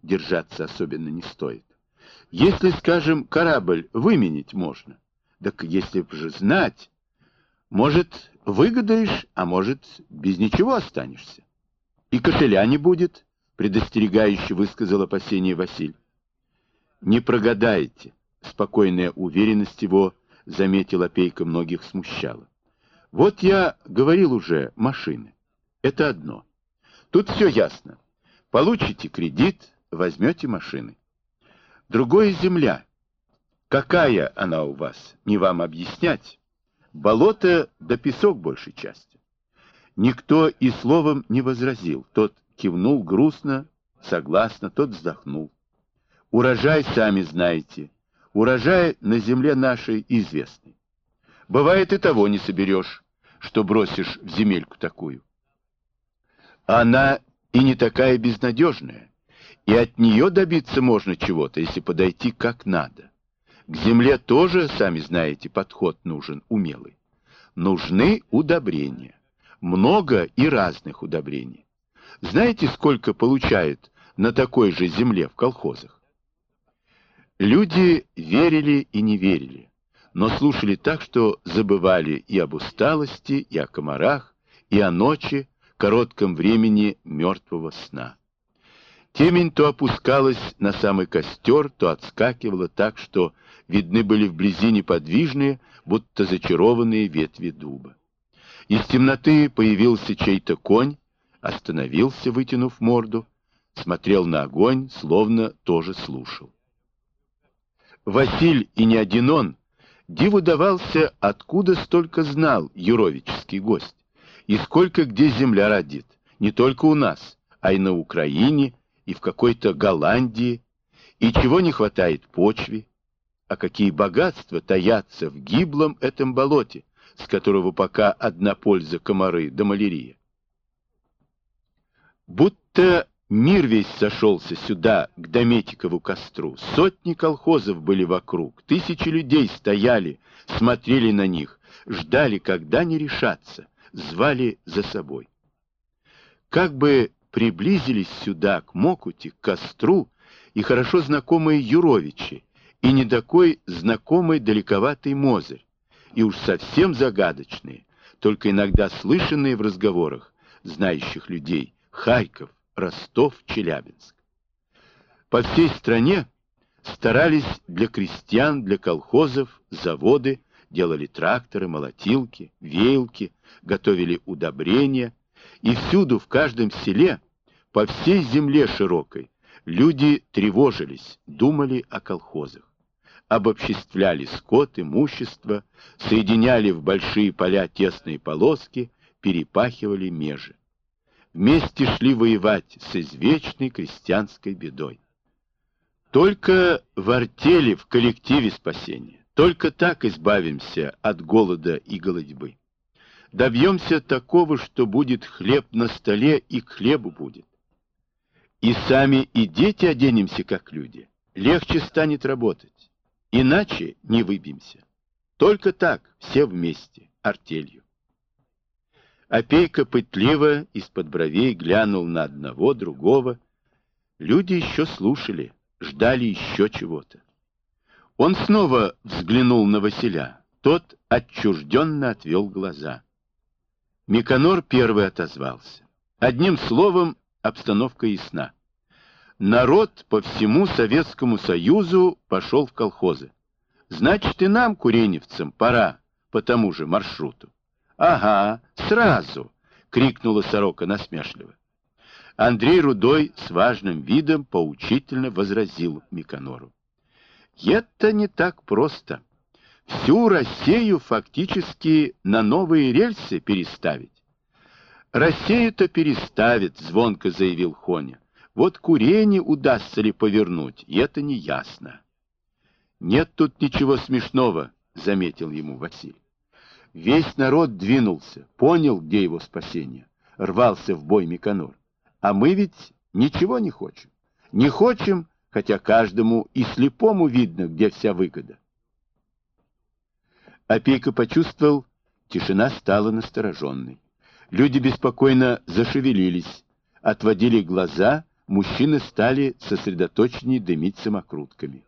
держаться особенно не стоит. Если, скажем, корабль выменить можно, так если б же знать, может, выгодаешь, а может, без ничего останешься. И кошеля не будет, предостерегающе высказал опасение Василь. Не прогадаете, спокойная уверенность его, заметил Опейка, многих смущала. Вот я говорил уже, машины. Это одно. Тут все ясно. Получите кредит, возьмете машины. Другое — земля. Какая она у вас, не вам объяснять. Болото да песок большей части. Никто и словом не возразил. Тот кивнул грустно, согласно, тот вздохнул. Урожай, сами знаете, урожай на земле нашей известный. Бывает, и того не соберешь, что бросишь в земельку такую. Она и не такая безнадежная, и от нее добиться можно чего-то, если подойти как надо. К земле тоже, сами знаете, подход нужен умелый. Нужны удобрения. Много и разных удобрений. Знаете, сколько получают на такой же земле в колхозах? Люди верили и не верили, но слушали так, что забывали и об усталости, и о комарах, и о ночи, коротком времени мертвого сна. Темень то опускалась на самый костер, то отскакивала так, что видны были вблизи неподвижные, будто зачарованные ветви дуба. Из темноты появился чей-то конь, остановился, вытянув морду, смотрел на огонь, словно тоже слушал. Василь, и не один он, диву давался, откуда столько знал юровический гость, и сколько где земля родит, не только у нас, а и на Украине, и в какой-то Голландии, и чего не хватает почве, а какие богатства таятся в гиблом этом болоте, с которого пока одна польза — комары да малярия. Будто мир весь сошелся сюда, к Дометикову костру. Сотни колхозов были вокруг, тысячи людей стояли, смотрели на них, ждали, когда не решатся, звали за собой. Как бы приблизились сюда, к Мокуте, к костру, и хорошо знакомые Юровичи, и не такой знакомый далековатый Мозырь, и уж совсем загадочные, только иногда слышанные в разговорах знающих людей, Харьков, Ростов, Челябинск. По всей стране старались для крестьян, для колхозов, заводы, делали тракторы, молотилки, веялки, готовили удобрения, и всюду, в каждом селе, по всей земле широкой, люди тревожились, думали о колхозах. Обобществляли скот, имущество, соединяли в большие поля тесные полоски, перепахивали межи. Вместе шли воевать с извечной крестьянской бедой. Только в артели, в коллективе спасения, только так избавимся от голода и голодьбы. Добьемся такого, что будет хлеб на столе, и к хлебу будет. И сами, и дети оденемся, как люди. Легче станет работать. Иначе не выбьемся. Только так, все вместе, артелью. Опейка пытливо из-под бровей глянул на одного, другого. Люди еще слушали, ждали еще чего-то. Он снова взглянул на Василя. Тот отчужденно отвел глаза. Миконор первый отозвался. Одним словом, обстановка ясна. Народ по всему Советскому Союзу пошел в колхозы. Значит, и нам, куреневцам, пора по тому же маршруту. Ага, сразу, крикнула сорока насмешливо. Андрей Рудой с важным видом поучительно возразил Миконору. Это не так просто. Всю Россию фактически на новые рельсы переставить. Россию-то переставит, звонко заявил Хоня. Вот Курене удастся ли повернуть, и это не ясно. Нет тут ничего смешного, заметил ему Василий. Весь народ двинулся, понял, где его спасение. Рвался в бой Миконор. А мы ведь ничего не хотим. Не хотим, хотя каждому и слепому видно, где вся выгода. Опейка почувствовал, тишина стала настороженной. Люди беспокойно зашевелились, отводили глаза, мужчины стали сосредоточеннее дымить самокрутками.